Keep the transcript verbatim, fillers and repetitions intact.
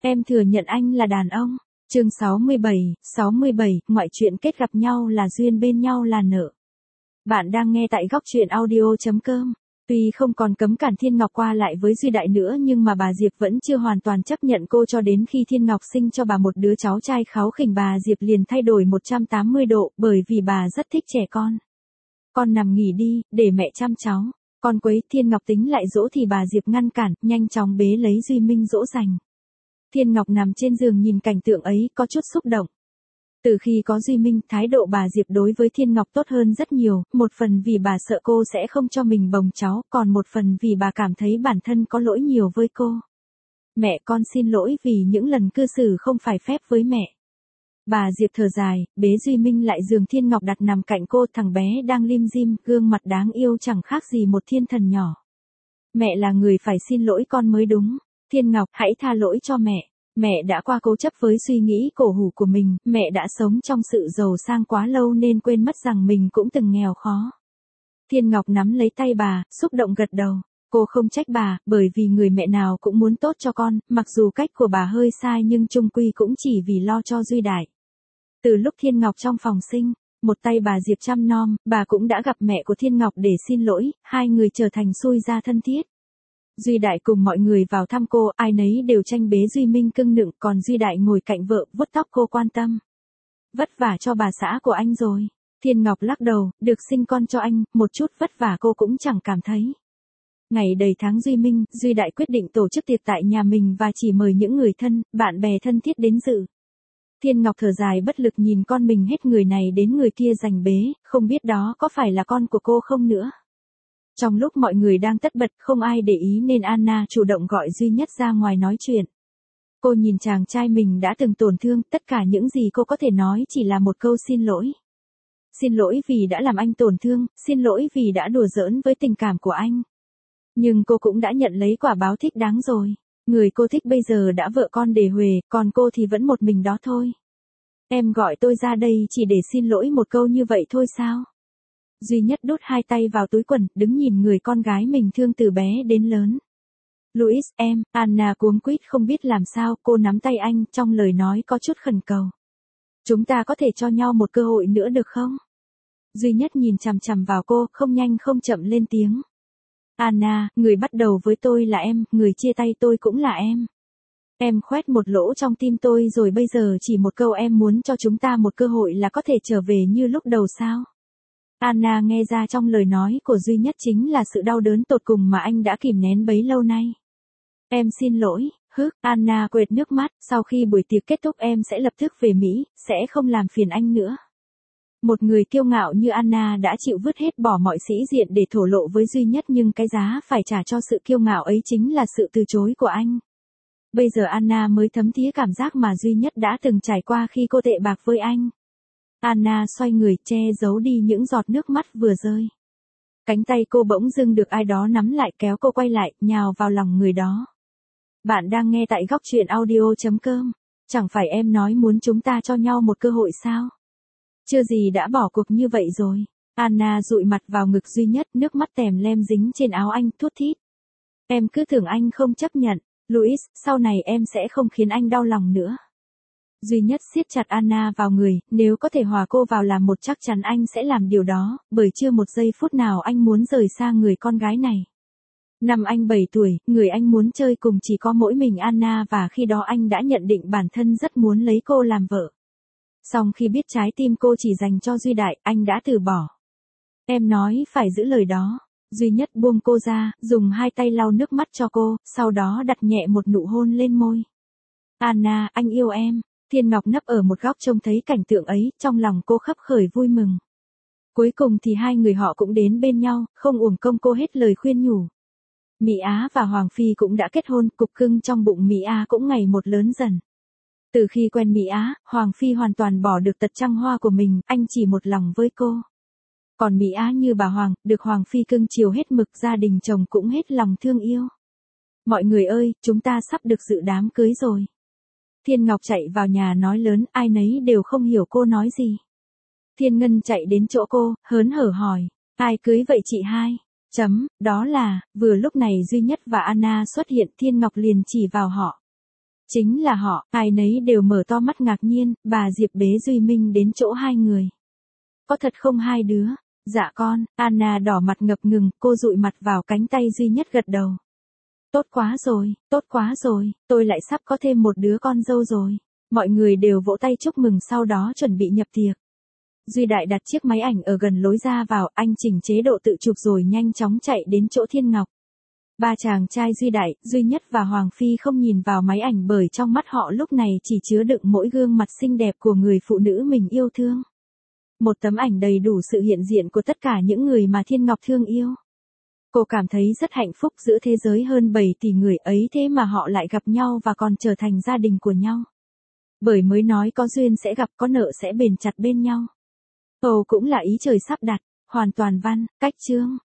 Em thừa nhận anh là đàn ông. Chương sáu mươi bảy, sáu mươi bảy, ngoại truyện kết gặp nhau là duyên bên nhau là nợ. Bạn đang nghe tại góc truyện audio chấm com. Tuy không còn cấm cản Thiên Ngọc qua lại với Duy Đại nữa nhưng mà bà Diệp vẫn chưa hoàn toàn chấp nhận cô, cho đến khi Thiên Ngọc sinh cho bà một đứa cháu trai kháu khỉnh, bà Diệp liền thay đổi một trăm tám mươi độ, bởi vì bà rất thích trẻ con. Con nằm nghỉ đi, để mẹ chăm cháu. Con quấy. Thiên Ngọc tính lại dỗ thì bà Diệp ngăn cản, nhanh chóng bế lấy Duy Minh dỗ dành. Thiên Ngọc nằm trên giường nhìn cảnh tượng ấy, có chút xúc động. Từ khi có Duy Minh, thái độ bà Diệp đối với Thiên Ngọc tốt hơn rất nhiều, một phần vì bà sợ cô sẽ không cho mình bồng cháu, còn một phần vì bà cảm thấy bản thân có lỗi nhiều với cô. Mẹ, con xin lỗi vì những lần cư xử không phải phép với mẹ. Bà Diệp thở dài, bế Duy Minh lại giường Thiên Ngọc đặt nằm cạnh cô, thằng bé đang lim dim, gương mặt đáng yêu chẳng khác gì một thiên thần nhỏ. Mẹ là người phải xin lỗi con mới đúng. Thiên Ngọc, hãy tha lỗi cho mẹ. Mẹ đã qua cố chấp với suy nghĩ cổ hủ của mình, mẹ đã sống trong sự giàu sang quá lâu nên quên mất rằng mình cũng từng nghèo khó. Thiên Ngọc nắm lấy tay bà, xúc động gật đầu. Cô không trách bà, bởi vì người mẹ nào cũng muốn tốt cho con, mặc dù cách của bà hơi sai nhưng chung quy cũng chỉ vì lo cho Duy Đại. Từ lúc Thiên Ngọc trong phòng sinh, một tay bà Diệp chăm nom, bà cũng đã gặp mẹ của Thiên Ngọc để xin lỗi, hai người trở thành xui gia thân thiết. Duy Đại cùng mọi người vào thăm cô, ai nấy đều tranh bế Duy Minh cưng nựng, còn Duy Đại ngồi cạnh vợ, vuốt tóc cô quan tâm. Vất vả cho bà xã của anh rồi. Thiên Ngọc lắc đầu, được sinh con cho anh, một chút vất vả cô cũng chẳng cảm thấy. Ngày đầy tháng Duy Minh, Duy Đại quyết định tổ chức tiệc tại nhà mình và chỉ mời những người thân, bạn bè thân thiết đến dự. Thiên Ngọc thở dài bất lực nhìn con mình hết người này đến người kia giành bế, không biết đó có phải là con của cô không nữa. Trong lúc mọi người đang tất bật không ai để ý nên Anna chủ động gọi Duy Nhất ra ngoài nói chuyện. Cô nhìn chàng trai mình đã từng tổn thương, tất cả những gì cô có thể nói chỉ là một câu xin lỗi. Xin lỗi vì đã làm anh tổn thương, xin lỗi vì đã đùa giỡn với tình cảm của anh. Nhưng cô cũng đã nhận lấy quả báo thích đáng rồi. Người cô thích bây giờ đã vợ con để huề, còn cô thì vẫn một mình đó thôi. Em gọi tôi ra đây chỉ để xin lỗi một câu như vậy thôi sao? Duy Nhất đút hai tay vào túi quần, đứng nhìn người con gái mình thương từ bé đến lớn. Louis, em, Anna cuống quýt không biết làm sao, cô nắm tay anh, trong lời nói có chút khẩn cầu. Chúng ta có thể cho nhau một cơ hội nữa được không? Duy Nhất nhìn chằm chằm vào cô, không nhanh không chậm lên tiếng. Anna, người bắt đầu với tôi là em, người chia tay tôi cũng là em. Em khoét một lỗ trong tim tôi rồi, bây giờ chỉ một câu em muốn cho chúng ta một cơ hội là có thể trở về như lúc đầu sao? Anna nghe ra trong lời nói của Duy Nhất chính là sự đau đớn tột cùng mà anh đã kìm nén bấy lâu nay. Em xin lỗi, hức, Anna quệt nước mắt, sau khi buổi tiệc kết thúc em sẽ lập tức về Mỹ, sẽ không làm phiền anh nữa. Một người kiêu ngạo như Anna đã chịu vứt hết bỏ mọi sĩ diện để thổ lộ với Duy Nhất, nhưng cái giá phải trả cho sự kiêu ngạo ấy chính là sự từ chối của anh. Bây giờ Anna mới thấm thía cảm giác mà Duy Nhất đã từng trải qua khi cô tệ bạc với anh. Anna xoay người, che giấu đi những giọt nước mắt vừa rơi. Cánh tay cô bỗng dưng được ai đó nắm lại, kéo cô quay lại, nhào vào lòng người đó. Bạn đang nghe tại góc truyện audio chấm com. Chẳng phải em nói muốn chúng ta cho nhau một cơ hội sao? Chưa gì đã bỏ cuộc như vậy rồi. Anna dụi mặt vào ngực Duy Nhất, nước mắt tèm lem dính trên áo anh, thút thít. Em cứ tưởng anh không chấp nhận. Louis, sau này em sẽ không khiến anh đau lòng nữa. Duy Nhất siết chặt Anna vào người, nếu có thể hòa cô vào làm một chắc chắn anh sẽ làm điều đó, bởi chưa một giây phút nào anh muốn rời xa người con gái này. Năm anh bảy tuổi, người anh muốn chơi cùng chỉ có mỗi mình Anna và khi đó anh đã nhận định bản thân rất muốn lấy cô làm vợ. Song khi biết trái tim cô chỉ dành cho Duy Đại, anh đã từ bỏ. Em nói phải giữ lời đó. Duy Nhất buông cô ra, dùng hai tay lau nước mắt cho cô, sau đó đặt nhẹ một nụ hôn lên môi. Anna, anh yêu em. Thiên Ngọc nấp ở một góc trông thấy cảnh tượng ấy, trong lòng cô khấp khởi vui mừng. Cuối cùng thì hai người họ cũng đến bên nhau, không uổng công cô hết lời khuyên nhủ. Mỹ Á và Hoàng Phi cũng đã kết hôn, cục cưng trong bụng Mỹ Á cũng ngày một lớn dần. Từ khi quen Mỹ Á, Hoàng Phi hoàn toàn bỏ được tật trăng hoa của mình, anh chỉ một lòng với cô. Còn Mỹ Á như bà Hoàng, được Hoàng Phi cưng chiều hết mực, gia đình chồng cũng hết lòng thương yêu. Mọi người ơi, chúng ta sắp được dự đám cưới rồi. Thiên Ngọc chạy vào nhà nói lớn, ai nấy đều không hiểu cô nói gì. Thiên Ngân chạy đến chỗ cô, hớn hở hỏi, ai cưới vậy chị hai? Chấm, đó là, vừa lúc này Duy Nhất và Anna xuất hiện, Thiên Ngọc liền chỉ vào họ. Chính là họ, ai nấy đều mở to mắt ngạc nhiên, bà Diệp bế Duy Minh đến chỗ hai người. Có thật không hai đứa? Dạ con, Anna đỏ mặt ngập ngừng, cô dụi mặt vào cánh tay duy nhất gật đầu. Tốt quá rồi, tốt quá rồi, tôi lại sắp có thêm một đứa con dâu rồi. Mọi người đều vỗ tay chúc mừng sau đó chuẩn bị nhập tiệc. Duy Đại đặt chiếc máy ảnh ở gần lối ra vào, anh chỉnh chế độ tự chụp rồi nhanh chóng chạy đến chỗ Thiên Ngọc. Ba chàng trai Duy Đại, Duy Nhất và Hoàng Phi không nhìn vào máy ảnh bởi trong mắt họ lúc này chỉ chứa đựng mỗi gương mặt xinh đẹp của người phụ nữ mình yêu thương. Một tấm ảnh đầy đủ sự hiện diện của tất cả những người mà Thiên Ngọc thương yêu. Cô cảm thấy rất hạnh phúc giữa thế giới hơn bảy tỷ người ấy thế mà họ lại gặp nhau và còn trở thành gia đình của nhau. Bởi mới nói có duyên sẽ gặp, có nợ sẽ bền chặt bên nhau. Ồ cũng là ý trời sắp đặt, hoàn toàn văn, cách chương.